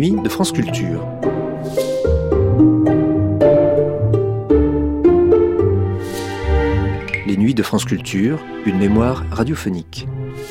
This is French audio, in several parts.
nuits de France Culture. Les nuits de France Culture, une mémoire radiophonique.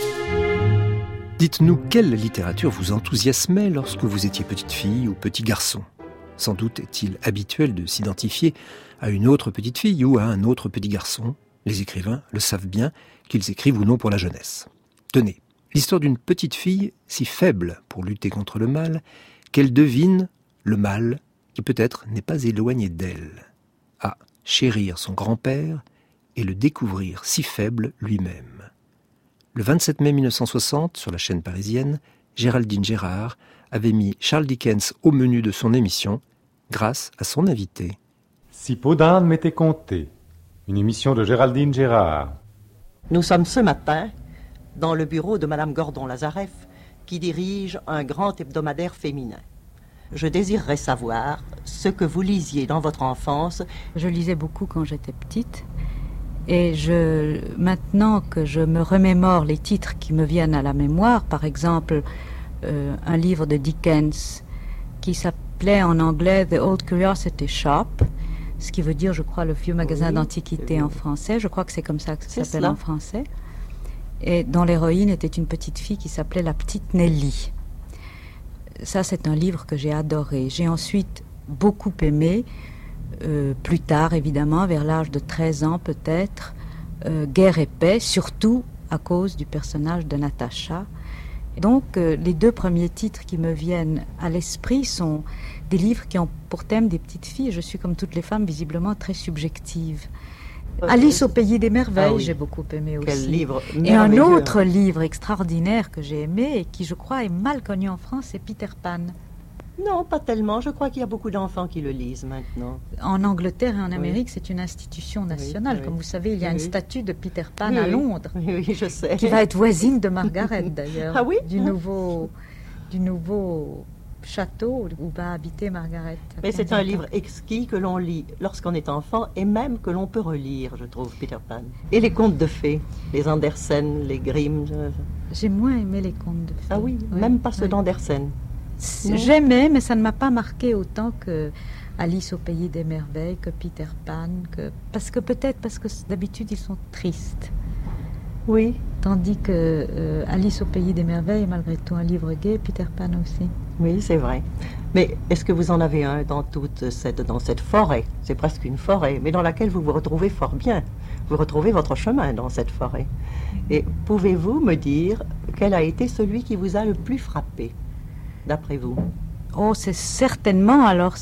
Dites-nous quelle littérature vous enthousiasmait lorsque vous étiez petite fille ou petit garçon. Sans doute est-il habituel de s'identifier à une autre petite fille ou à un autre petit garçon. Les écrivains le savent bien, qu'ils écrivent ou non pour la jeunesse. Tenez, l'histoire d'une petite fille si faible pour lutter contre le mal, qu'elle devine le mal qui peut-être n'est pas éloigné d'elle. À chérir son grand-père et le découvrir si faible lui-même. Le 27 mai 1960, sur la chaîne parisienne, Géraldine Gérard avait mis Charles Dickens au menu de son émission grâce à son invité. Si peau d'âne m'était comptée, une émission de Géraldine Gérard. Nous sommes ce matin dans le bureau de Madame Gordon-Lazareff, qui dirige un grand hebdomadaire féminin. Je désirerais savoir ce que vous lisiez dans votre enfance. Je lisais beaucoup quand j'étais petite. Et maintenant que je me remémore les titres qui me viennent à la mémoire, par exemple, un livre de Dickens qui s'appelait en anglais The Old Curiosity Shop, ce qui veut dire, je crois, le vieux magasin d'antiquités en français. Je crois que c'est comme ça que ça s'appelle en français. Et dont l'héroïne était une petite fille qui s'appelait la petite Nelly. Ça, c'est un livre que j'ai adoré. J'ai ensuite beaucoup aimé, plus tard évidemment, vers l'âge de 13 ans peut-être, Guerre et paix, surtout à cause du personnage de Natacha. Donc les deux premiers titres qui me viennent à l'esprit sont des livres qui ont pour thème des petites filles. Je suis comme toutes les femmes visiblement très subjective. Alice au pays des merveilles, j'ai beaucoup aimé aussi. Quel livre et un autre livre extraordinaire que j'ai aimé et qui je crois est mal connu en France, c'est Peter Pan. Non, pas tellement. Je crois qu'il y a beaucoup d'enfants qui le lisent maintenant. En Angleterre et en Amérique, c'est une institution nationale. Oui. Comme vous savez, il y a une statue de Peter Pan à Londres. Oui, je sais. Qui va être voisine de Margaret, d'ailleurs. Ah oui? Du nouveau château où va habiter Margaret. Mais c'est un livre exquis que l'on lit lorsqu'on est enfant et même que l'on peut relire, je trouve, Peter Pan. Et les contes de fées, les Andersen, les Grimm. J'ai moins aimé les contes de fées. Ah oui, même pas ceux d'Andersen. J'aimais, mais ça ne m'a pas marqué autant que Alice au pays des merveilles, que Peter Pan, parce que d'habitude ils sont tristes. Oui. Tandis que Alice au pays des merveilles est malgré tout un livre gai, Peter Pan aussi. Oui, c'est vrai. Mais est-ce que vous en avez un dans cette forêt? C'est presque une forêt, mais dans laquelle vous vous retrouvez fort bien. Vous retrouvez votre chemin dans cette forêt. Et pouvez-vous me dire quel a été celui qui vous a le plus frappé, d'après vous? Oh, c'est certainement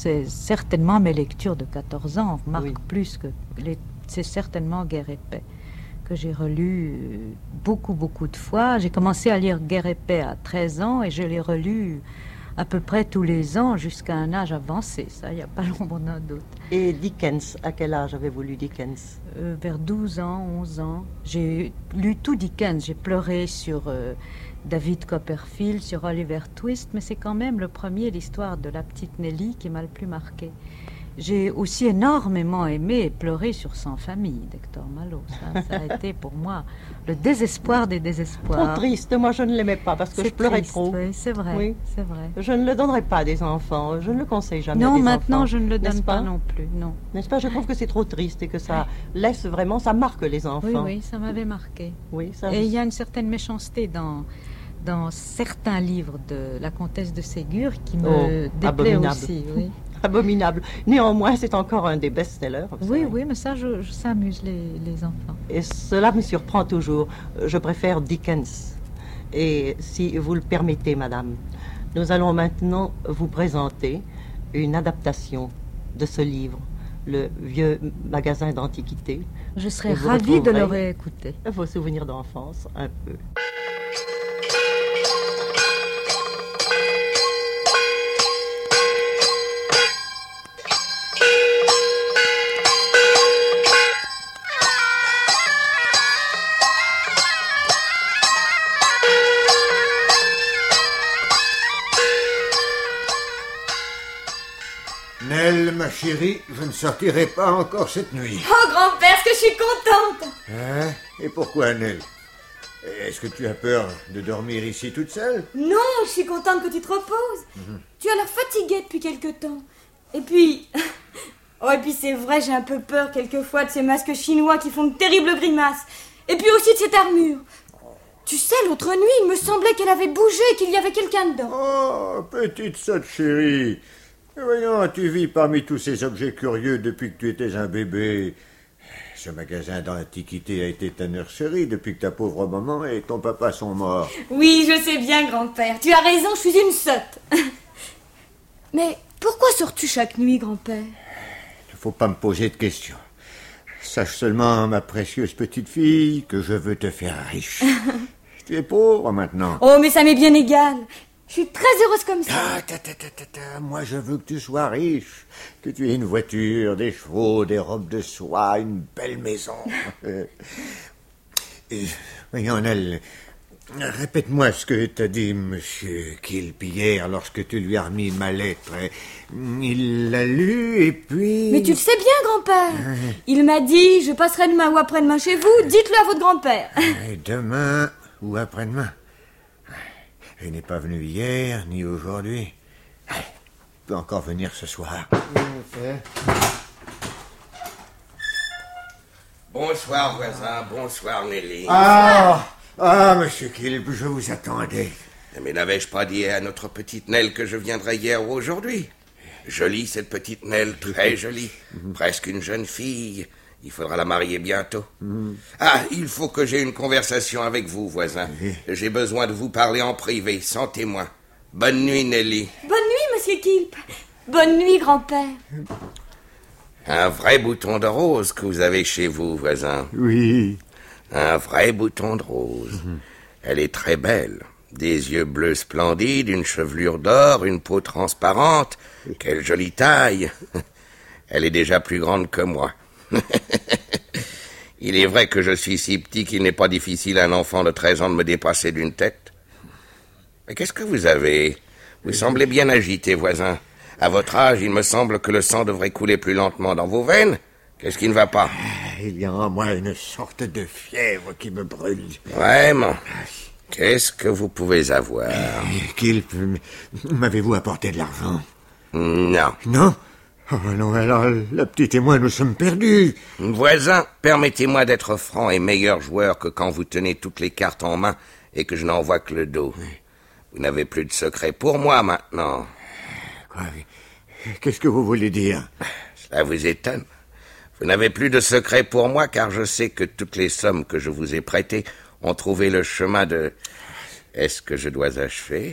mes lectures de 14 ans, marquent plus que... C'est certainement Guerre et paix, que j'ai relu beaucoup de fois. J'ai commencé à lire Guerre et paix à 13 ans et je l'ai relu à peu près tous les ans jusqu'à un âge avancé. Ça, il n'y a pas l'ombre d'un doute. Et Dickens, à quel âge avez-vous lu Dickens? Vers 12 ans, 11 ans. J'ai lu tout Dickens. J'ai pleuré sur David Copperfield, sur Oliver Twist, mais c'est quand même le premier, l'histoire de la petite Nelly, qui m'a le plus marqué. J'ai aussi énormément aimé et pleuré sur Sans famille d'Hector Malot. Ça a été pour moi le désespoir des désespoirs. Trop triste, moi je ne l'aimais pas parce que je pleurais trop. Oui, c'est vrai, oui. C'est vrai. Je ne le donnerai pas à des enfants, je ne le conseille jamais non, à des maintenant enfants, je ne le donne pas non plus, non. N'est-ce pas? Je trouve que c'est trop triste et que ça laisse vraiment, ça marque les enfants. Oui, ça m'avait marqué. Oui, ça... Et il y a une certaine méchanceté dans certains livres de la comtesse de Ségur qui me déplaît aussi. Oui. Abominable. Néanmoins, c'est encore un des best-sellers. Oui, mais ça amuse les enfants. Et cela me surprend toujours. Je préfère Dickens. Et si vous le permettez, madame, nous allons maintenant vous présenter une adaptation de ce livre, Le vieux magasin d'antiquités. Je serais ravie de le réécouter. Vos souvenirs d'enfance, un peu. Nell, ma chérie, je ne sortirai pas encore cette nuit. Oh, grand-père, est-ce que je suis contente! Hein? Et pourquoi, Nell? Est-ce que tu as peur de dormir ici toute seule? Non, je suis contente que tu te reposes. Tu as l'air fatiguée depuis quelque temps. Et puis... Oh, et puis c'est vrai, j'ai un peu peur quelquefois de ces masques chinois qui font de terribles grimaces. Et puis aussi de cette armure. Tu sais, l'autre nuit, il me semblait qu'elle avait bougé et qu'il y avait quelqu'un dedans. Oh, petite sotte chérie. Voyons, tu vis parmi tous ces objets curieux depuis que tu étais un bébé. Ce magasin d'antiquité a été ta nurserie depuis que ta pauvre maman et ton papa sont morts. Oui, je sais bien, grand-père. Tu as raison, je suis une sotte. Mais pourquoi sors-tu chaque nuit, grand-père? Il ne faut pas me poser de questions. Sache seulement, ma précieuse petite fille, que je veux te faire riche. Tu es pauvre maintenant. Oh, mais ça m'est bien égal. Je suis très heureuse comme ça. Moi, je veux que tu sois riche, que tu aies une voiture, des chevaux, des robes de soie, une belle maison. Voyons, Nell, répète-moi ce que t'a dit Monsieur Kilp hier lorsque tu lui as remis ma lettre. Il l'a lu et puis... Mais tu le sais bien, grand-père. Il m'a dit, je passerai demain ou après-demain chez vous, dites-le à votre grand-père. Demain ou après-demain. Il n'est pas venu hier, ni aujourd'hui. Il peut encore venir ce soir. Bonsoir, voisin. Bonsoir, Nelly. Monsieur Kilp, je vous attendais. Mais n'avais-je pas dit à notre petite Nell que je viendrais hier ou aujourd'hui? Jolie, cette petite Nell, très jolie. Presque une jeune fille. Il faudra la marier bientôt. Ah, il faut que j'ai une conversation avec vous, voisin. J'ai besoin de vous parler en privé, sans témoin. Bonne nuit, Nelly. Bonne nuit, monsieur Kilp. Bonne nuit, grand-père. Un vrai bouton de rose que vous avez chez vous, voisin. Oui. Un vrai bouton de rose. Elle est très belle. Des yeux bleus splendides, une chevelure d'or, une peau transparente. Quelle jolie taille. Elle est déjà plus grande que moi. Il est vrai que je suis si petit qu'il n'est pas difficile à un enfant de 13 ans de me dépasser d'une tête. Mais qu'est-ce que vous avez? Vous semblez bien agité, voisin. À votre âge, il me semble que le sang devrait couler plus lentement dans vos veines. Qu'est-ce qui ne va pas? Il y a en moi une sorte de fièvre qui me brûle. Vraiment? Qu'est-ce que vous pouvez avoir? Kilp, m'avez-vous apporté de l'argent? Non. Non? Oh non, alors la petite et moi, nous sommes perdus. Voisin, permettez-moi d'être franc et meilleur joueur que quand vous tenez toutes les cartes en main et que je n'en vois que le dos. Vous n'avez plus de secret pour moi maintenant. Quoi? Qu'est-ce que vous voulez dire? Cela vous étonne? Vous n'avez plus de secret pour moi car je sais que toutes les sommes que je vous ai prêtées ont trouvé le chemin de... Est-ce que je dois achever?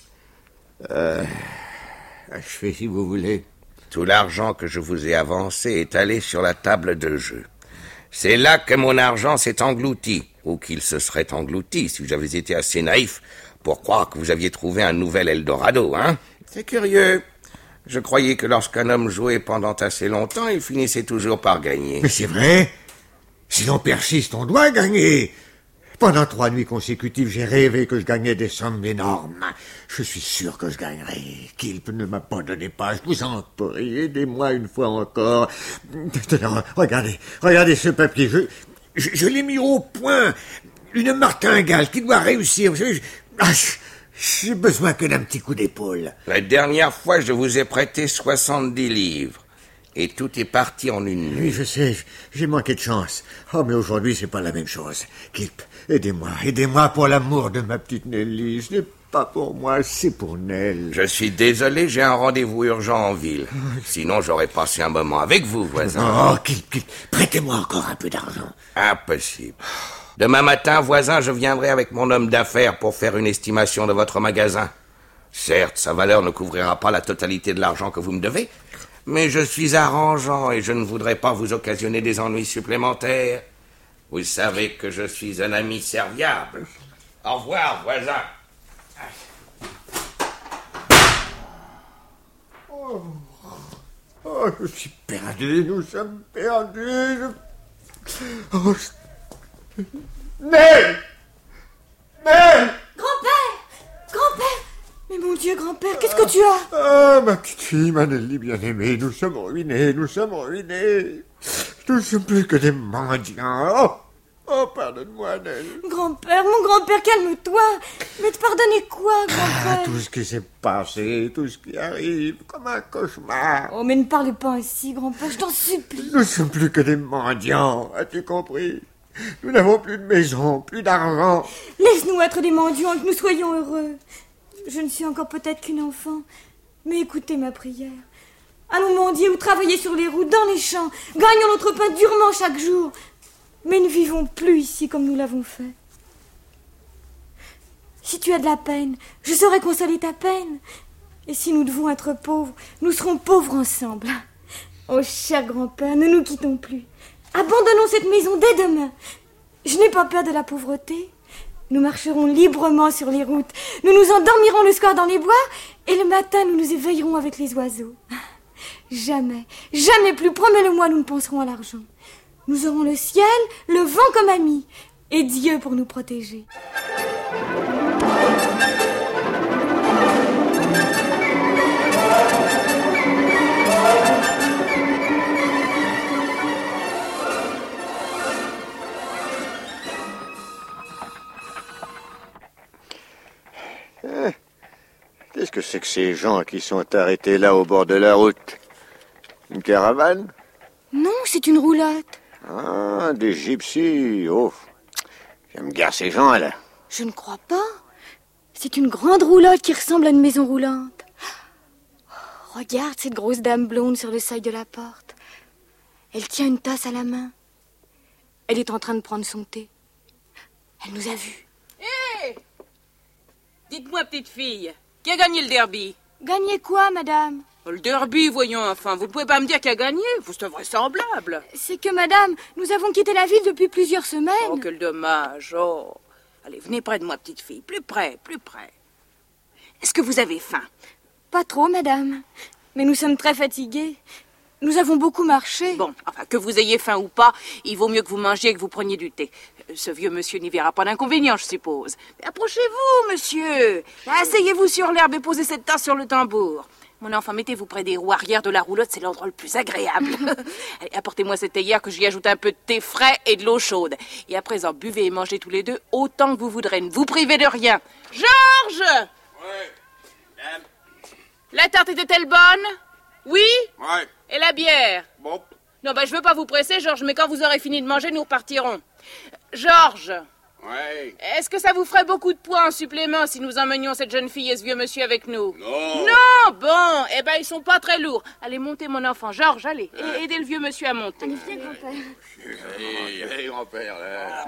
Achevez si vous voulez. Tout l'argent que je vous ai avancé est allé sur la table de jeu. C'est là que mon argent s'est englouti, ou qu'il se serait englouti si j'avais été assez naïf pour croire que vous aviez trouvé un nouvel Eldorado, hein? C'est curieux. Je croyais que lorsqu'un homme jouait pendant assez longtemps, il finissait toujours par gagner. Mais c'est vrai. Si l'on persiste, on doit gagner. Pendant 3 nuits consécutives, j'ai rêvé que je gagnais des sommes énormes. Je suis sûr que je gagnerai. Kilp ne m'abandonnez pas, je vous en prie, aidez-moi une fois encore. Tenez, regardez ce papier, je l'ai mis au point. Une martingale qui doit réussir. J'ai besoin que d'un petit coup d'épaule. La dernière fois, je vous ai prêté 70 livres. Et tout est parti en une nuit. Oui, je sais, j'ai manqué de chance. Oh, mais aujourd'hui, c'est pas la même chose. Kilp, aidez-moi pour l'amour de ma petite Nelly. Ce n'est pas pour moi, c'est pour Nell. Je suis désolé, j'ai un rendez-vous urgent en ville. Sinon, j'aurais passé un moment avec vous, voisin. Oh, Kilp, prêtez-moi encore un peu d'argent. Impossible. Demain matin, voisin, je viendrai avec mon homme d'affaires pour faire une estimation de votre magasin. Certes, sa valeur ne couvrira pas la totalité de l'argent que vous me devez, mais je suis arrangeant et je ne voudrais pas vous occasionner des ennuis supplémentaires. Vous savez que je suis un ami serviable. Au revoir, voisin. Oh, je suis perdu, nous sommes perdus. Oh, Nell! Grand-père! Mais mon Dieu, grand-père, qu'est-ce que tu as? Ah, ma petite fille, ma Nelly bien-aimée, nous sommes ruinés. Nous ne sommes plus que des mendiants. Oh, pardonne-moi, Nell. Grand-père, mon grand-père, calme-toi. Mais te pardonner quoi, grand-père? Tout ce qui s'est passé, tout ce qui arrive, comme un cauchemar. Oh, mais ne parlez pas ainsi, grand-père, je t'en supplie. Nous ne sommes plus que des mendiants, as-tu compris? Nous n'avons plus de maison, plus d'argent. Laisse-nous être des mendiants et que nous soyons heureux. Je ne suis encore peut-être qu'une enfant, mais écoutez ma prière. Allons mendier ou travailler sur les routes, dans les champs, gagnons notre pain durement chaque jour. Mais ne vivons plus ici comme nous l'avons fait. Si tu as de la peine, je saurai consoler ta peine. Et si nous devons être pauvres, nous serons pauvres ensemble. Oh, cher grand-père, ne nous quittons plus. Abandonnons cette maison dès demain. Je n'ai pas peur de la pauvreté. Nous marcherons librement sur les routes. Nous nous endormirons le soir dans les bois. Et le matin, nous nous éveillerons avec les oiseaux. Jamais, jamais plus, promets-le-moi, nous ne penserons à l'argent. Nous aurons le ciel, le vent comme amis, et Dieu pour nous protéger. Qu'est-ce que c'est que ces gens qui sont arrêtés là au bord de la route? Une caravane? Non, c'est une roulotte. Ah, des gypsies. Oh, j'aime bien ces gens-là. Je ne crois pas. C'est une grande roulotte qui ressemble à une maison roulante. Oh, regarde cette grosse dame blonde sur le seuil de la porte. Elle tient une tasse à la main. Elle est en train de prendre son thé. Elle nous a vus. Hé! Dites-moi, petite fille, qui a gagné le derby? Gagné quoi, madame? Le derby, voyons, enfin, vous ne pouvez pas me dire qui a gagné, c'est invraisemblable. C'est que, madame, nous avons quitté la ville depuis plusieurs semaines. Oh, quel dommage, oh. Allez, venez près de moi, petite fille, plus près, plus près. Est-ce que vous avez faim? Pas trop, madame. Mais nous sommes très fatigués. Nous avons beaucoup marché. Bon, enfin, que vous ayez faim ou pas, il vaut mieux que vous mangiez et que vous preniez du thé. Ce vieux monsieur n'y verra pas d'inconvénient, je suppose. Mais approchez-vous, monsieur. Asseyez-vous sur l'herbe et posez cette tasse sur le tambour. Mon enfant, mettez-vous près des roues arrière de la roulotte, c'est l'endroit le plus agréable. Allez, apportez-moi cette théière que j'y ajoute un peu de thé frais et de l'eau chaude. Et à présent, buvez et mangez tous les deux autant que vous voudrez. Ne vous privez de rien. Georges! Ouais. Dame. La tarte était-elle bonne? Oui? Ouais. Et la bière? Bon. Non, je veux pas vous presser, Georges, mais quand vous aurez fini de manger, nous repartirons. Georges! Ouais. Est-ce que ça vous ferait beaucoup de poids en supplément si nous emmenions cette jeune fille et ce vieux monsieur avec nous? Non. Non, bon, ils sont pas très lourds. Allez, montez mon enfant. Georges, allez, aidez le vieux monsieur à monter. Allez, viens, grand-père. Allez, grand-père, là.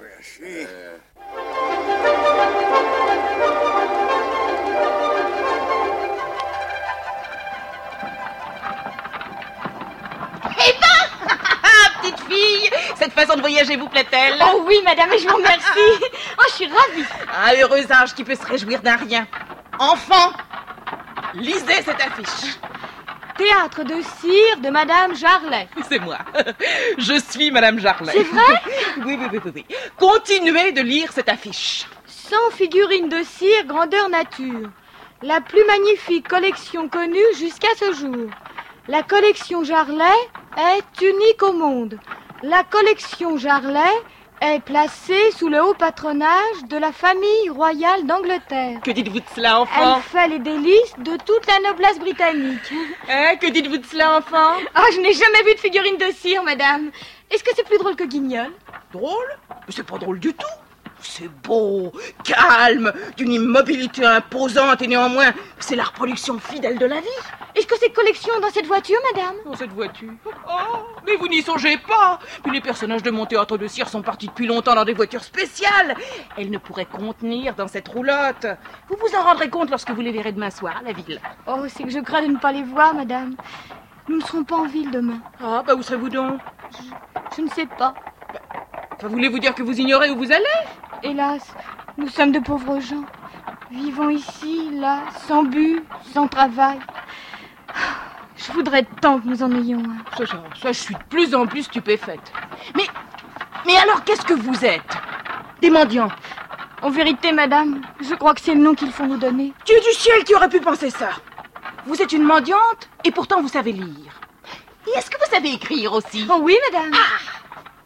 Petite fille, cette façon de voyager vous plaît-elle? Oh oui, madame, et je vous remercie. Oh, je suis ravie. Ah, heureux âge qui peut se réjouir d'un rien. Enfant, lisez cette affiche. Théâtre de cire de Madame Jarlet. C'est moi. Je suis Madame Jarlet. C'est vrai? Oui. Continuez de lire cette affiche. 100 figurines de cire grandeur nature. La plus magnifique collection connue jusqu'à ce jour. La collection Jarlet est unique au monde. La collection Jarlet est placée sous le haut patronage de la famille royale d'Angleterre. Que dites-vous de cela, enfant? Elle fait les délices de toute la noblesse britannique. Que dites-vous de cela, enfant? Ah, je n'ai jamais vu de figurine de cire, madame. Est-ce que c'est plus drôle que Guignol? Drôle? Mais c'est pas drôle du tout. C'est beau, calme, d'une immobilité imposante et néanmoins, c'est la reproduction fidèle de la vie. Est-ce que c'est collection dans cette voiture, madame? Dans cette voiture? Oh, mais vous n'y songez pas. Puis les personnages de mon théâtre de cire sont partis depuis longtemps dans des voitures spéciales. Elles ne pourraient contenir dans cette roulotte. Vous vous en rendrez compte lorsque vous les verrez demain soir à la ville. Oh, c'est que je crains de ne pas les voir, madame. Nous ne serons pas en ville demain. Ah, où serez-vous donc? Je ne sais pas. Voulez-vous dire que vous ignorez où vous allez? Hélas, nous sommes de pauvres gens. Vivons ici, là, sans but, sans travail. Je voudrais tant que nous en ayons un. Ça, je suis de plus en plus stupéfaite. Mais alors, qu'est-ce que vous êtes? Des mendiants? En vérité, madame, je crois que c'est le nom qu'ils font nous donner. Dieu du ciel, qui aurait pu penser ça? Vous êtes une mendiante et pourtant vous savez lire. Et est-ce que vous savez écrire aussi? Oh oui, madame.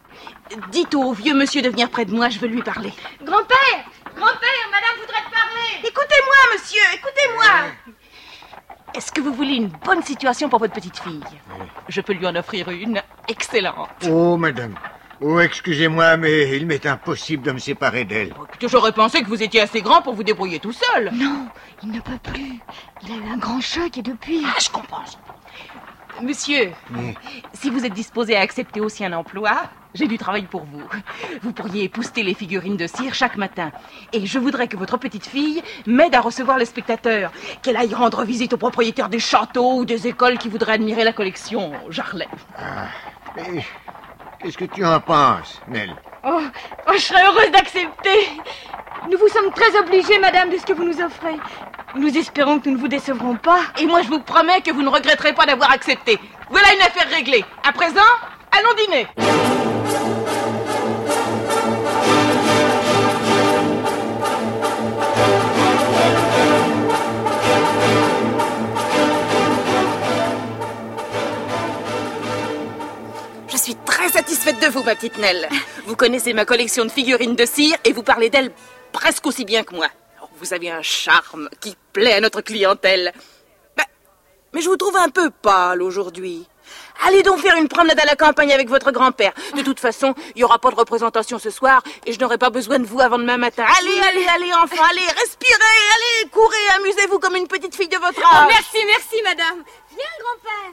Dites au vieux monsieur de venir près de moi, je veux lui parler. Grand-père, madame voudrait te parler. Écoutez-moi, monsieur, écoutez-moi. Est-ce que vous voulez une bonne situation pour votre petite fille? Je peux lui en offrir une excellente. Oh, madame. Oh, excusez-moi, mais il m'est impossible de me séparer d'elle. J'aurais pensé que vous étiez assez grand pour vous débrouiller tout seul. Non, il ne peut plus. Il a eu un grand choc et depuis... Ah, je comprends. Monsieur, si vous êtes disposé à accepter aussi un emploi, j'ai du travail pour vous. Vous pourriez épousseter les figurines de cire chaque matin. Et je voudrais que votre petite fille m'aide à recevoir les spectateurs. Qu'elle aille rendre visite aux propriétaires des châteaux ou des écoles qui voudraient admirer la collection Jarlet. Et qu'est-ce que tu en penses, Nell? Oh, je serais heureuse d'accepter. Nous vous sommes très obligés, madame, de ce que vous nous offrez. Nous espérons que nous ne vous décevrons pas. Et moi, je vous promets que vous ne regretterez pas d'avoir accepté. Voilà une affaire réglée. À présent, allons dîner. Je suis très satisfaite de vous, ma petite Nell. Vous connaissez ma collection de figurines de cire et vous parlez d'elles presque aussi bien que moi. Vous avez un charme qui plaît à notre clientèle. Mais je vous trouve un peu pâle aujourd'hui. Allez donc faire une promenade à la campagne avec votre grand-père. De toute façon, il n'y aura pas de représentation ce soir et je n'aurai pas besoin de vous avant demain matin. Allez, enfants, allez, respirez, allez, courez, amusez-vous comme une petite fille de votre âge. Oh, merci, madame. Viens, grand-père.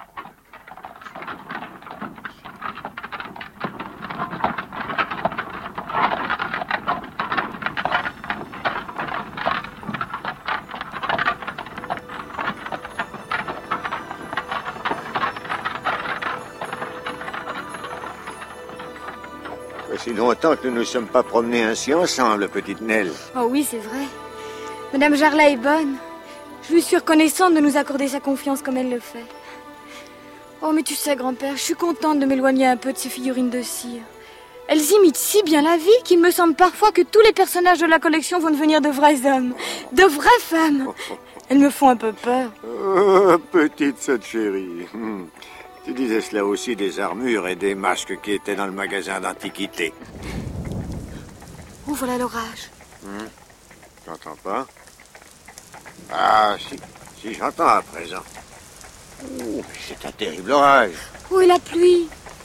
Voici longtemps que nous ne nous sommes pas promenés ainsi ensemble, petite Nell. Oh oui, c'est vrai. Madame Jarlet est bonne. Je lui suis reconnaissante de nous accorder sa confiance comme elle le fait. Oh, mais tu sais, grand-père, je suis contente de m'éloigner un peu de ces figurines de cire. Elles imitent si bien la vie qu'il me semble parfois que tous les personnages de la collection vont devenir de vrais hommes, de vraies femmes. Elles me font un peu peur. Oh, petite sœur chérie. Tu disais cela aussi des armures et des masques qui étaient dans le magasin d'antiquité. Oh, voilà l'orage. J'entends pas? Ah, si j'entends à présent. Oh, c'est un terrible orage. Oh, et la pluie.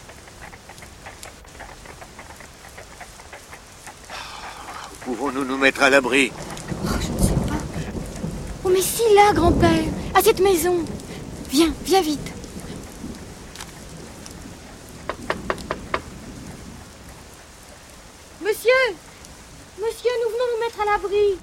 Pouvons-nous nous mettre à l'abri? Oh, je ne sais pas. Oh, mais si, là, grand-père, à cette maison. Viens vite. Monsieur, nous venons nous mettre à l'abri.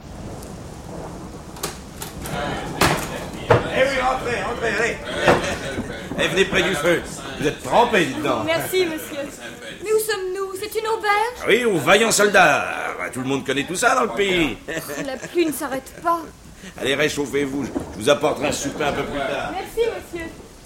Eh oui, entrez, allez. Eh, venez près du feu. Vous êtes trempés, dites-donc. Merci, monsieur. Mais où sommes-nous? C'est une auberge? Ah oui, aux vaillants soldats. Tout le monde connaît tout ça dans le pays. La pluie ne s'arrête pas. Allez, réchauffez-vous. Je vous apporterai un souper un peu plus tard. Merci, monsieur.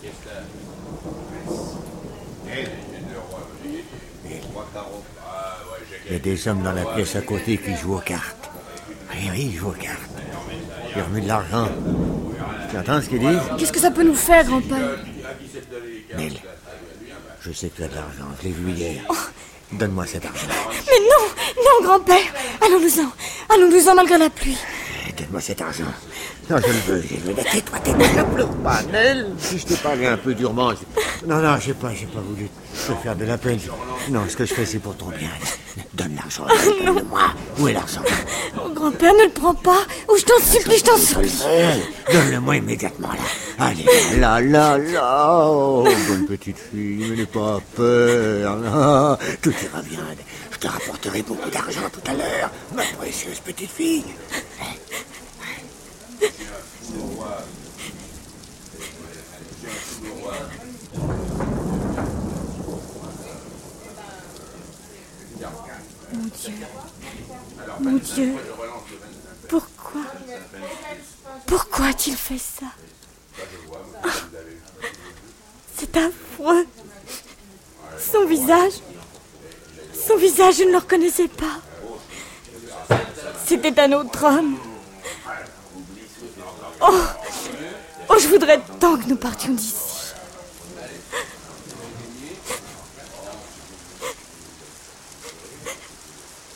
Il y a des hommes dans la pièce à côté qui jouent aux cartes. Oui, ils jouent aux cartes. Ils remuent de l'argent. Tu entends ce qu'ils disent? Qu'est-ce que ça peut nous faire, grand-père? Nell, je sais que tu as de l'argent. Je l'ai vu hier. Oh. Donne-moi cet argent. Mais non, grand-père. Allons-nous-en malgré la pluie. Donne-moi cet argent. Non, je le veux. Tais-toi, ne pleure pas, Nell. Si je t'ai parlé un peu durement... Non, j'ai pas voulu te faire de la peine. Non, ce que je fais, c'est pour ton bien. Donne l'argent, donne-le-moi. Où est l'argent? Oh, grand-père, ne le prends pas. Ou je t'en supplie. Donne-le-moi immédiatement, là. Allez, là. Oh, bonne petite fille, mais n'aie pas peur. Non, tout ira bien. Je te rapporterai beaucoup d'argent tout à l'heure, ma précieuse petite fille. Mon Dieu, pourquoi a-t-il fait ça? Oh, c'est affreux. Son visage, je ne le reconnaissais pas. C'était un autre homme. Oh, je voudrais tant que nous partions d'ici.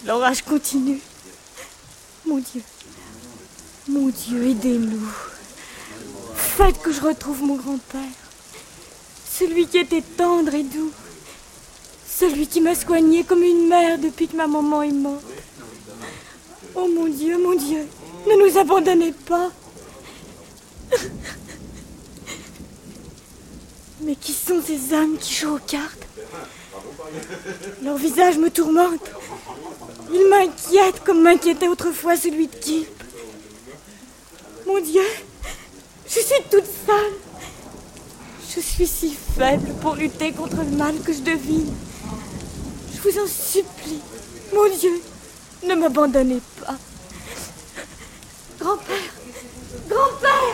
L'orage continue. Mon Dieu, aidez-nous. Faites que je retrouve mon grand-père. Celui qui était tendre et doux. Celui qui m'a soignée comme une mère depuis que ma maman est morte. Oh mon Dieu, ne nous abandonnez pas. Mais qui sont ces hommes qui jouent aux cartes? Leur visage me tourmente. Ils m'inquiètent comme m'inquiétait autrefois celui de Kilp. Mon Dieu, je suis toute seule. Je suis si faible pour lutter contre le mal que je devine. Je vous en supplie, mon Dieu, ne m'abandonnez pas. Grand-père, grand-père!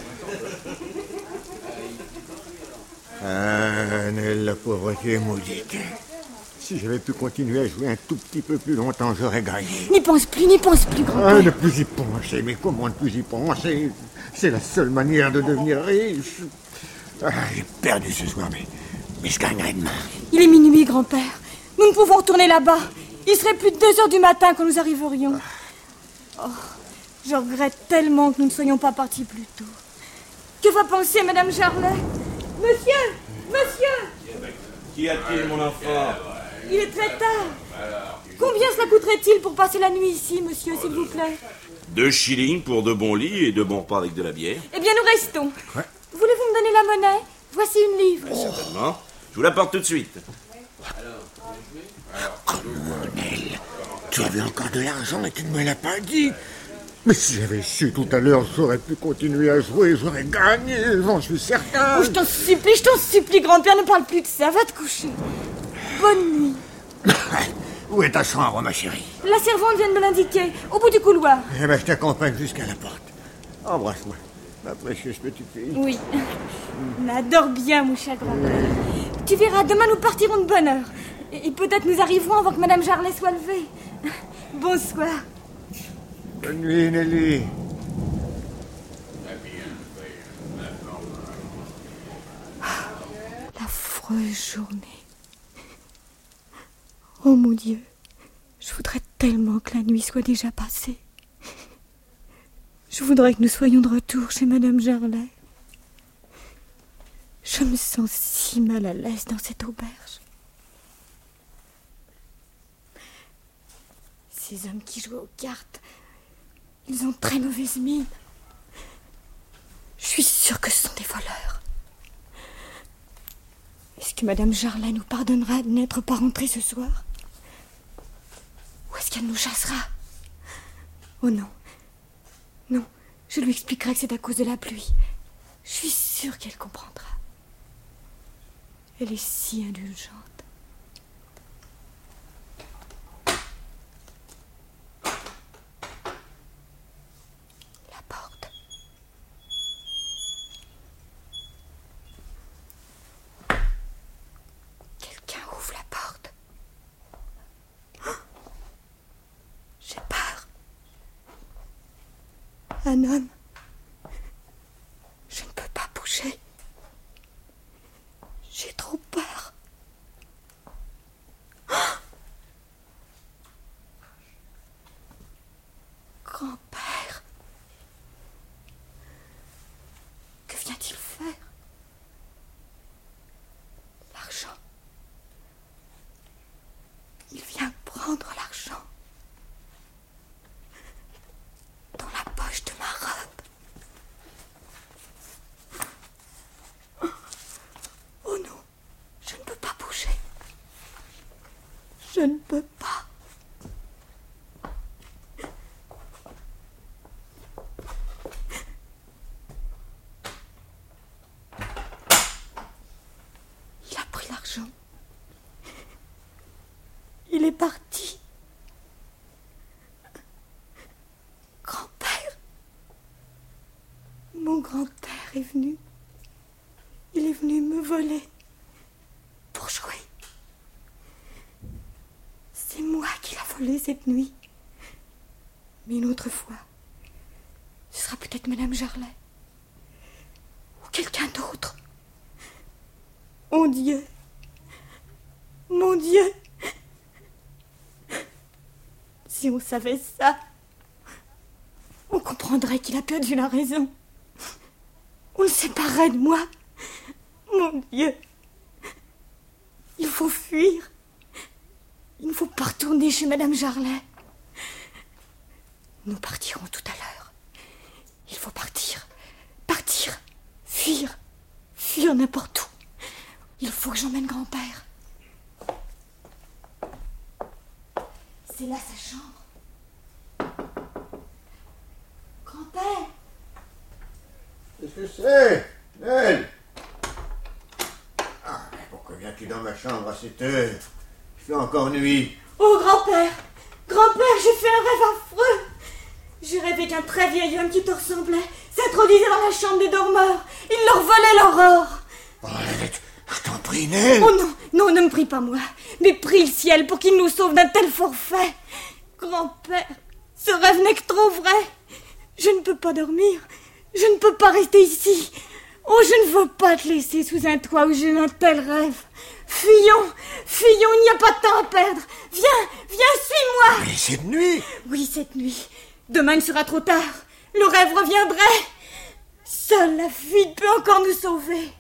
Ah, Nell, la pauvreté maudite. Si j'avais pu continuer à jouer un tout petit peu plus longtemps, j'aurais gagné. N'y pense plus, grand-père. Ah, ne plus y penser, mais comment ne plus y penser? C'est la seule manière de devenir riche. Ah, j'ai perdu ce soir, mais je gagnerai demain. Il est minuit, grand-père. Nous ne pouvons retourner là-bas. Il serait plus de 2h du matin quand nous arriverions. Oh, je regrette tellement que nous ne soyons pas partis plus tôt. Que va penser Madame Jarlet? Monsieur! Qu'y a-t-il, mon enfant? Il est très tard. Combien cela coûterait-il pour passer la nuit ici, monsieur, s'il vous plaît? 2 shillings pour 2 bons lits et 2 bons repas avec de la bière. Eh bien, nous restons. Ouais. Voulez-vous me donner la monnaie? Voici une livre. Certainement. Je vous l'apporte tout de suite. Comment, Nell? Tu avais encore de l'argent et tu ne me l'as pas dit. Mais si j'avais su tout à l'heure, j'aurais pu continuer à jouer, j'aurais gagné, j'en suis certain. Oh, je t'en supplie, grand-père, ne parle plus de ça, va te coucher. Bonne nuit. Où est ta chambre, ma chérie? La servante vient de me l'indiquer, au bout du couloir. Eh bien, je t'accompagne jusqu'à la porte. Embrasse-moi, ma précieuse petite fille. Oui. On adore bien, mon cher grand-père. Tu verras, demain nous partirons de bonne heure. Et peut-être nous arriverons avant que Madame Jarlet soit levée. Bonsoir. Bonne nuit, Nelly. L'affreuse journée. Oh mon Dieu, je voudrais tellement que la nuit soit déjà passée. Je voudrais que nous soyons de retour chez Madame Jarlet. Je me sens si mal à l'aise dans cette auberge. Ces hommes qui jouent aux cartes, ils ont très mauvaise mine. Je suis sûre que ce sont des voleurs. Est-ce que Madame Jarlet nous pardonnera de n'être pas rentrée ce soir? Ou est-ce qu'elle nous chassera? Oh non. Non, je lui expliquerai que c'est à cause de la pluie. Je suis sûre qu'elle comprendra. Elle est si indulgente. La porte. Quelqu'un ouvre la porte. Oh, j'ai peur. Un homme. Je ne peux pas bouger. J'ai trop peur. Oh, grand-père. Que vient-il faire? L'argent. Il vient prendre l'argent. Dans la poche de ma robe. Oh non, je ne peux pas bouger. Je ne peux pas. Il a pris l'argent. Il est parti. Grand-père. Mon grand-père est venu. Il est venu me voler pour jouer. C'est moi qui l'a volé cette nuit. Mais une autre fois, ce sera peut-être Madame Jarlet. Ou quelqu'un d'autre. Mon Dieu. Mon Dieu. Si on savait ça, on comprendrait qu'il a perdu la raison. On le séparerait de moi. Mon Dieu. Il faut fuir. Il ne faut pas retourner chez Madame Jarlet. Nous partirons tout à l'heure. Il faut partir. Partir. Fuir. Fuir n'importe où. Il faut que j'emmène grand-père. C'est là sa chambre. Grand-père. Qu'est-ce que c'est, Nell? Ah, mais pourquoi viens-tu dans ma chambre à cette heure? Il fait encore nuit. Oh, grand-père. Grand-père, j'ai fait un rêve affreux. J'ai rêvé qu'un très vieil homme qui te ressemblait s'introduisait dans la chambre des dormeurs. Il leur volait l'aurore. Oh, je t'en prie, Nell. Oh non, non, ne me prie pas moi, mais prie le ciel pour qu'il nous sauve d'un tel forfait. Grand-père, ce rêve n'est que trop vrai. Je ne peux pas dormir. Je ne peux pas rester ici. Oh, je ne veux pas te laisser sous un toit où j'ai eu un tel rêve. Fuyons, fuyons, il n'y a pas de temps à perdre. Viens, viens, suis-moi. Mais cette nuit. Oui, cette nuit. Demain il sera trop tard. Le rêve reviendrait. Seule la fuite peut encore nous sauver.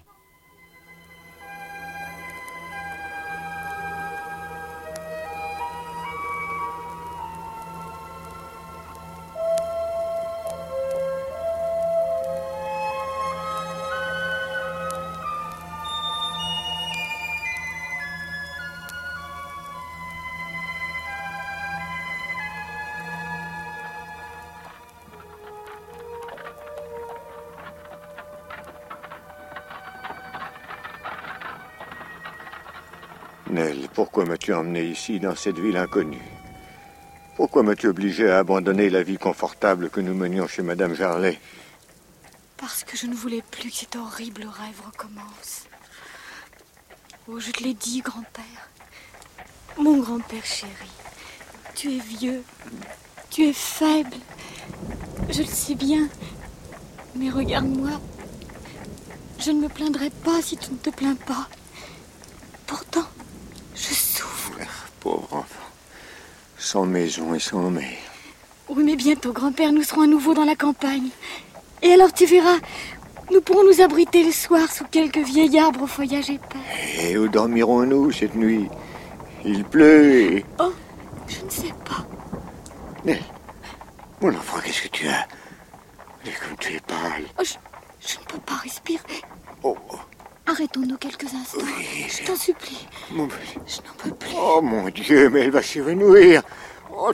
Nell, pourquoi m'as-tu emmené ici, dans cette ville inconnue? Pourquoi m'as-tu obligé à abandonner la vie confortable que nous menions chez Madame Jarlet? Parce que je ne voulais plus que cet horrible rêve recommence. Oh, je te l'ai dit, grand-père. Mon grand-père chéri, tu es vieux, tu es faible. Je le sais bien, mais regarde-moi. Je ne me plaindrai pas si tu ne te plains pas. Pourtant, je souffre. Pauvre enfant, sans maison et sans mère. Oui, mais bientôt, grand-père, nous serons à nouveau dans la campagne. Et alors, tu verras, nous pourrons nous abriter le soir sous quelques vieils arbres au feuillage épais. Et où dormirons-nous cette nuit? Il pleut et... Oh, je ne sais pas. Nell, mon enfant, qu'est-ce que tu as? Et comme tu es pâle. Oh, je ne peux pas respirer. Oh, Arrêtons-nous quelques instants. Oui, je t'en supplie. Mon... Je n'en peux plus. Oh, mon Dieu, mais elle va s'évanouir. Oh.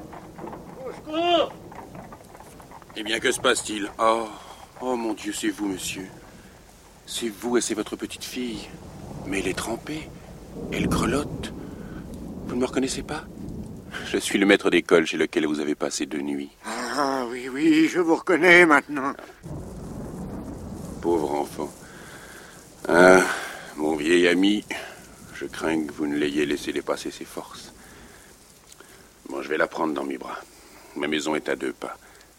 Eh bien, que se passe-t-il? Oh, mon Dieu, c'est vous, monsieur. C'est vous et c'est votre petite fille. Mais elle est trempée. Elle grelotte. Vous ne me reconnaissez pas? Je suis le maître d'école chez lequel vous avez passé 2 nuits. Ah, oui, oui, je vous reconnais maintenant. Pauvre enfant. Ah, mon vieil ami, je crains que vous ne l'ayez laissé dépasser ses forces. Bon, je vais la prendre dans mes bras. Ma maison est à 2 pas.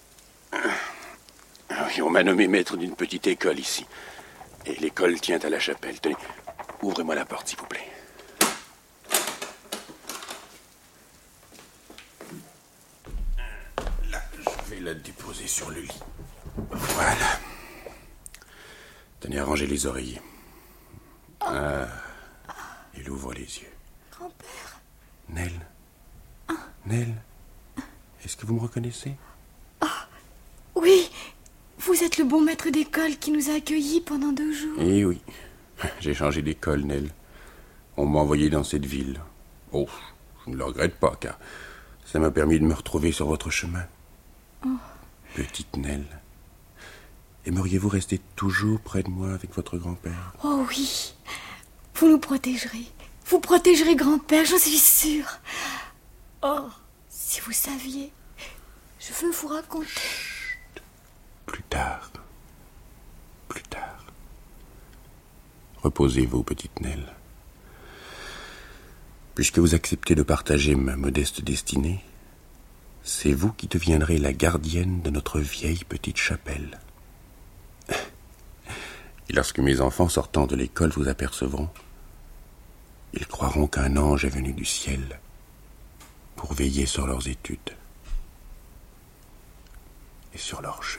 Ah oui, on m'a nommé maître d'une petite école ici. Et l'école tient à la chapelle. Tenez, ouvrez-moi la porte, s'il vous plaît. Là, je vais la déposer sur le lit. Voilà. Tenez, arrangez les oreillers. Ah, il ouvre les yeux. Grand-père. Nell. Nell, est-ce que vous me reconnaissez? Oui, vous êtes le bon maître d'école qui nous a accueillis pendant 2 jours. Eh oui, j'ai changé d'école, Nell. On m'a envoyé dans cette ville. Oh, je ne le regrette pas, car ça m'a permis de me retrouver sur votre chemin. Oh. Petite Nell, aimeriez-vous rester toujours près de moi avec votre grand-père? Oh oui, vous nous protégerez. Vous protégerez grand-père, j'en suis sûre. Oh, si vous saviez, je veux vous raconter. Chut. Plus tard. Plus tard. Reposez-vous, petite Nell. Puisque vous acceptez de partager ma modeste destinée, c'est vous qui deviendrez la gardienne de notre vieille petite chapelle. Et lorsque mes enfants sortant de l'école vous apercevront, ils croiront qu'un ange est venu du ciel pour veiller sur leurs études et sur leurs jeux.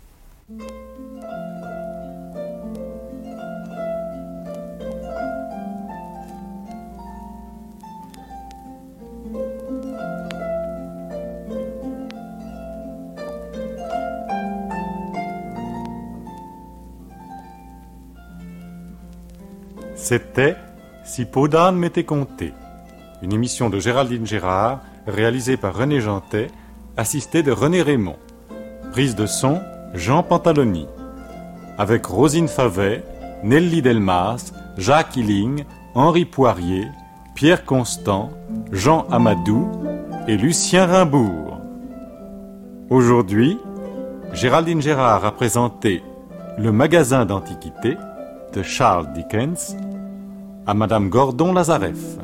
C'était Si peau d'âne m'était comptée, une émission de Géraldine Gérard, réalisée par René Jantet, assistée de René Raymond. Prise de son, Jean Pantaloni. Avec Rosine Favet, Nelly Delmas, Jacques Hilling, Henri Poirier, Pierre Constant, Jean Amadou et Lucien Rimbourg. Aujourd'hui, Géraldine Gérard a présenté Le magasin d'antiquités de Charles Dickens à Madame Gordon-Lazareff.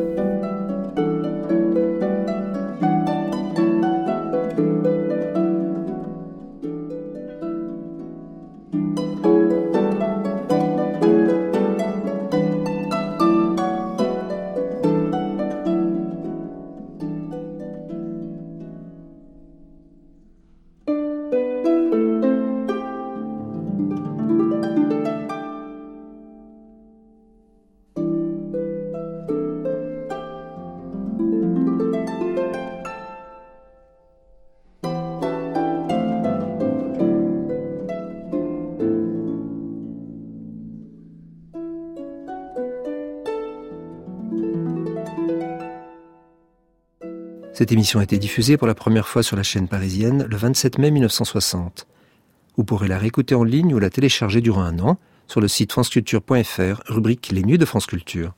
Cette émission a été diffusée pour la première fois sur la chaîne parisienne le 27 mai 1960. Vous pourrez la réécouter en ligne ou la télécharger durant un an sur le site franceculture.fr, rubrique Les Nuits de France Culture.